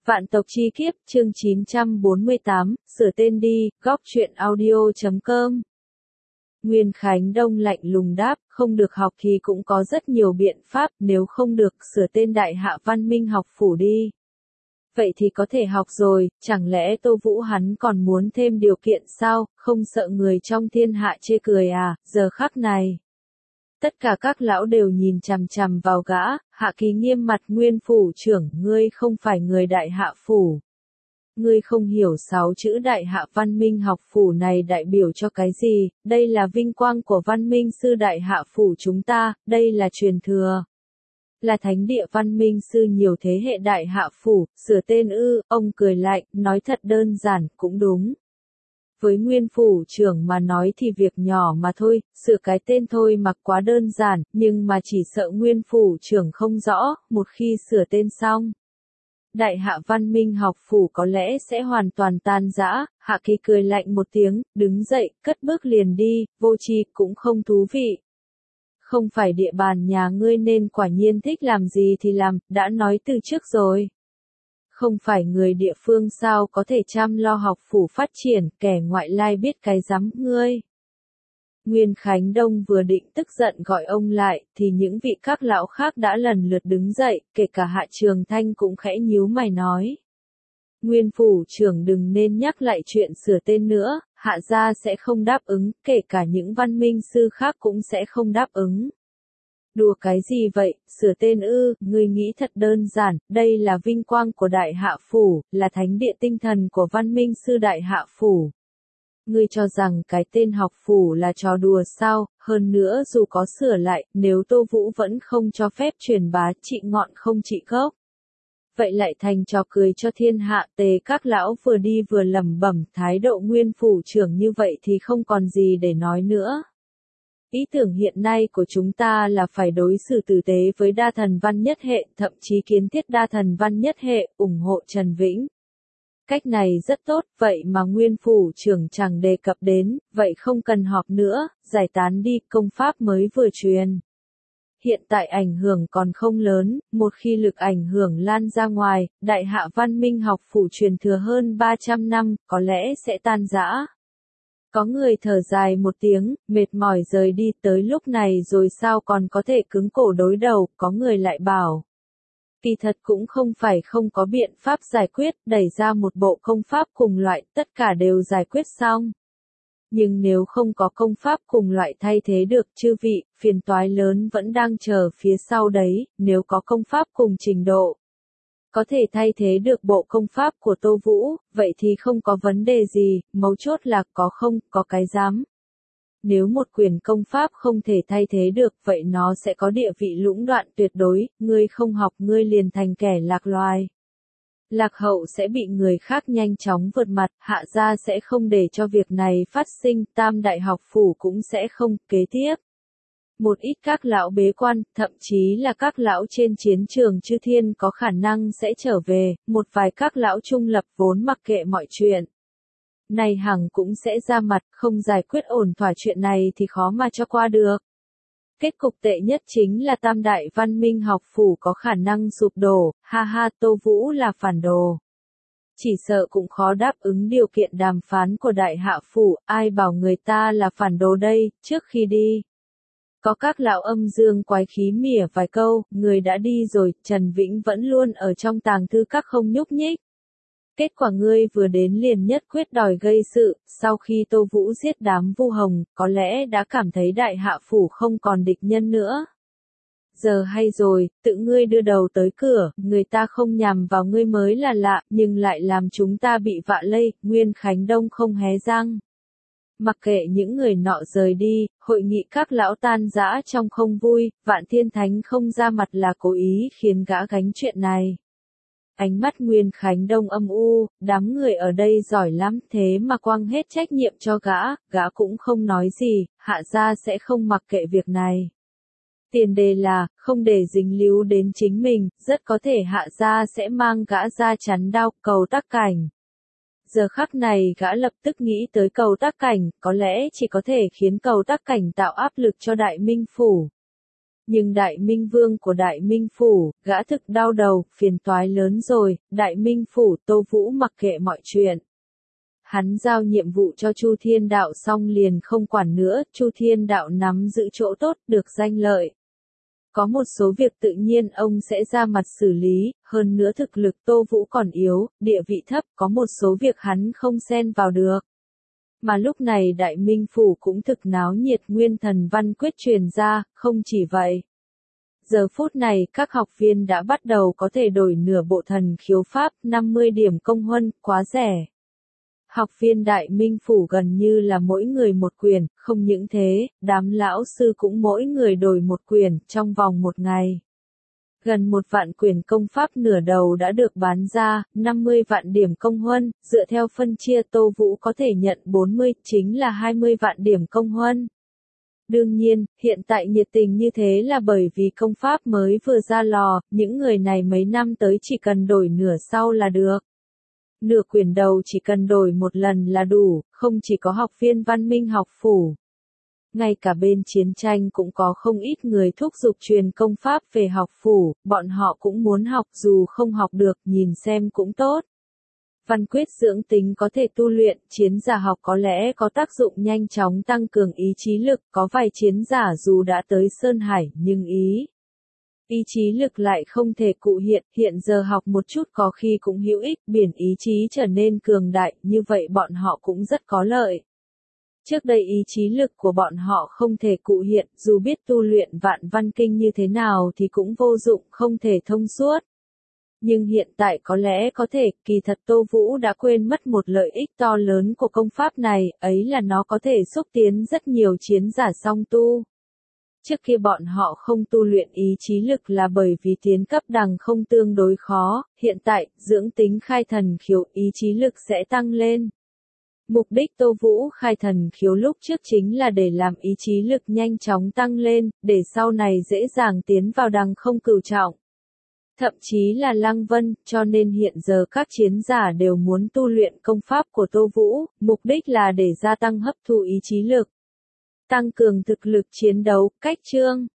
Vạn tộc chi kiếp, chương 948, sửa tên đi, góc truyện audio.com. Nguyên Khánh Đông lạnh lùng đáp, không được học thì cũng có rất nhiều biện pháp, nếu không được, sửa tên Đại Hạ Văn Minh học phủ đi. Vậy thì có thể học rồi, chẳng lẽ Tô Vũ hắn còn muốn thêm điều kiện sao, không sợ người trong thiên hạ chê cười à, giờ khắc này. Tất cả các lão đều nhìn chằm chằm vào gã, Hạ Kỳ nghiêm mặt Nguyên phủ trưởng, ngươi không phải người Đại Hạ phủ. Ngươi không hiểu 6 chữ Đại Hạ Văn Minh học phủ này đại biểu cho cái gì, đây là vinh quang của Văn Minh sư Đại Hạ phủ chúng ta, đây là truyền thừa. Là thánh địa Văn Minh sư nhiều thế hệ Đại Hạ phủ, sửa tên ư, ông cười lạnh, nói thật đơn giản, cũng đúng. Với Nguyên phủ trưởng mà nói thì việc nhỏ mà thôi, sửa cái tên thôi mà quá đơn giản, nhưng mà chỉ sợ Nguyên phủ trưởng không rõ, một khi sửa tên xong. Đại Hạ Văn Minh học phủ có lẽ sẽ hoàn toàn tan rã, Hạ Kỳ cười lạnh một tiếng, đứng dậy, cất bước liền đi, vô tri cũng không thú vị. Không phải địa bàn nhà ngươi nên quả nhiên thích làm gì thì làm, đã nói từ trước rồi. Không phải người địa phương sao có thể chăm lo học phủ phát triển, kẻ ngoại lai biết cái rắm ngươi. Nguyên Khánh Đông vừa định tức giận gọi ông lại, thì những vị các lão khác đã lần lượt đứng dậy, kể cả Hạ Trường Thanh cũng khẽ nhíu mày nói. Nguyên phủ trưởng đừng nên nhắc lại chuyện sửa tên nữa, Hạ gia sẽ không đáp ứng, kể cả những văn minh sư khác cũng sẽ không đáp ứng. Đùa cái gì vậy, sửa tên ư, ngươi nghĩ thật đơn giản, đây là vinh quang của Đại Hạ phủ, là thánh địa tinh thần của văn minh sư Đại Hạ phủ. Ngươi cho rằng cái tên học phủ là trò đùa sao, hơn nữa dù có sửa lại, nếu Tô Vũ vẫn không cho phép truyền bá trị ngọn không trị gốc. Vậy lại thành trò cười cho thiên hạ, Tề các lão vừa đi vừa lẩm bẩm, thái độ Nguyên phủ trưởng như vậy thì không còn gì để nói nữa. Ý tưởng hiện nay của chúng ta là phải đối xử tử tế với đa thần văn nhất hệ, thậm chí kiến thiết đa thần văn nhất hệ, ủng hộ Trần Vĩnh. Cách này rất tốt, vậy mà Nguyên phủ trưởng chẳng đề cập đến, vậy không cần họp nữa, giải tán đi, công pháp mới vừa truyền. Hiện tại ảnh hưởng còn không lớn, một khi lực ảnh hưởng lan ra ngoài, Đại Hạ Văn Minh học phủ truyền thừa hơn 300 năm, có lẽ sẽ tan rã. Có người thở dài một tiếng, mệt mỏi rời đi, tới lúc này rồi sao còn có thể cứng cổ đối đầu, có người lại bảo. Kỳ thật cũng không phải không có biện pháp giải quyết, đẩy ra một bộ công pháp cùng loại, tất cả đều giải quyết xong. Nhưng nếu không có công pháp cùng loại thay thế được, chư vị, phiền toái lớn vẫn đang chờ phía sau đấy, nếu có công pháp cùng trình độ. Có thể thay thế được bộ công pháp của Tô Vũ, vậy thì không có vấn đề gì, mấu chốt là có không, có cái dám. Nếu một quyền công pháp không thể thay thế được, vậy nó sẽ có địa vị lũng đoạn tuyệt đối, ngươi không học ngươi liền thành kẻ lạc loài. Lạc hậu sẽ bị người khác nhanh chóng vượt mặt, Hạ gia sẽ không để cho việc này phát sinh, Tam đại học phủ cũng sẽ không, kế tiếp. Một ít các lão bế quan, thậm chí là các lão trên chiến trường chư thiên có khả năng sẽ trở về, một vài các lão trung lập vốn mặc kệ mọi chuyện. Này hằng cũng sẽ ra mặt, không giải quyết ổn thỏa chuyện này thì khó mà cho qua được. Kết cục tệ nhất chính là Tam đại văn minh học phủ có khả năng sụp đổ, ha ha, Tô Vũ là phản đồ. Chỉ sợ cũng khó đáp ứng điều kiện đàm phán của Đại Hạ phủ, ai bảo người ta là phản đồ đây, trước khi đi. Có các lão âm dương quái khí mỉa vài câu, người đã đi rồi, Trần Vĩnh vẫn luôn ở trong tàng thư các không nhúc nhích. Kết quả ngươi vừa đến liền nhất quyết đòi gây sự, sau khi Tô Vũ giết đám Vu Hồng, có lẽ đã cảm thấy Đại Hạ phủ không còn địch nhân nữa. Giờ hay rồi, tự ngươi đưa đầu tới cửa, người ta không nhằm vào ngươi mới là lạ, nhưng lại làm chúng ta bị vạ lây, Nguyên Khánh Đông không hé răng. Mặc kệ những người nọ rời đi, hội nghị các lão tan rã trong không vui, Vạn Thiên Thánh không ra mặt là cố ý khiến gã gánh chuyện này. Ánh mắt Nguyên Khánh Đông âm u, đám người ở đây giỏi lắm, thế mà quăng hết trách nhiệm cho gã cũng không nói gì, Hạ gia sẽ không mặc kệ việc này. Tiền đề là, không để dính líu đến chính mình, rất có thể Hạ gia sẽ mang gã ra chắn đao, Cầu Tắc Cảnh. Giờ khắc này gã lập tức nghĩ tới Cầu Tắc Cảnh, có lẽ chỉ có thể khiến Cầu Tắc Cảnh tạo áp lực cho Đại Minh phủ. Nhưng Đại Minh Vương của Đại Minh Phủ, gã thực đau đầu, phiền toái lớn rồi, Đại Minh Phủ Tô Vũ mặc kệ mọi chuyện. Hắn giao nhiệm vụ cho Chu Thiên Đạo xong liền không quản nữa, Chu Thiên Đạo nắm giữ chỗ tốt, được danh lợi. Có một số việc tự nhiên ông sẽ ra mặt xử lý, hơn nữa thực lực Tô Vũ còn yếu, địa vị thấp, có một số việc hắn không xen vào được. Mà lúc này Đại Minh Phủ cũng thực náo nhiệt, Nguyên Thần Văn Quyết truyền ra, không chỉ vậy. Giờ phút này các học viên đã bắt đầu có thể đổi nửa bộ thần khiếu pháp, 50 điểm công huân, quá rẻ. Học viên Đại Minh Phủ gần như là mỗi người một quyển, không những thế, đám lão sư cũng mỗi người đổi một quyển, trong vòng một ngày. Gần 1 vạn quyển công pháp nửa đầu đã được bán ra, 50 vạn điểm công huân, dựa theo phân chia Tô Vũ có thể nhận 40, chính là 20 vạn điểm công huân. Đương nhiên, hiện tại nhiệt tình như thế là bởi vì công pháp mới vừa ra lò, những người này mấy năm tới chỉ cần đổi nửa sau là được. Nửa quyển đầu chỉ cần đổi một lần là đủ, không chỉ có học viên Văn Minh học phủ. Ngay cả bên chiến tranh cũng có không ít người thúc giục truyền công pháp về học phủ, bọn họ cũng muốn học dù không học được, nhìn xem cũng tốt. Văn quyết dưỡng tính có thể tu luyện, chiến giả học có lẽ có tác dụng nhanh chóng tăng cường ý chí lực, có vài chiến giả dù đã tới Sơn Hải nhưng ý chí lực lại không thể cụ hiện giờ học một chút có khi cũng hữu ích, biển ý chí trở nên cường đại, như vậy bọn họ cũng rất có lợi. Trước đây ý chí lực của bọn họ không thể cụ hiện, dù biết tu luyện vạn văn kinh như thế nào thì cũng vô dụng, không thể thông suốt. Nhưng hiện tại có lẽ có thể, kỳ thật Tô Vũ đã quên mất một lợi ích to lớn của công pháp này, ấy là nó có thể xúc tiến rất nhiều chiến giả song tu. Trước kia bọn họ không tu luyện ý chí lực là bởi vì tiến cấp đằng không tương đối khó, hiện tại, dưỡng tính khai thần khiếu ý chí lực sẽ tăng lên. Mục đích Tô Vũ khai thần khiếu lúc trước chính là để làm ý chí lực nhanh chóng tăng lên, để sau này dễ dàng tiến vào đằng không cửu trọng. Thậm chí là Lăng Vân, cho nên hiện giờ các chiến giả đều muốn tu luyện công pháp của Tô Vũ, mục đích là để gia tăng hấp thụ ý chí lực. Tăng cường thực lực chiến đấu, cách chương.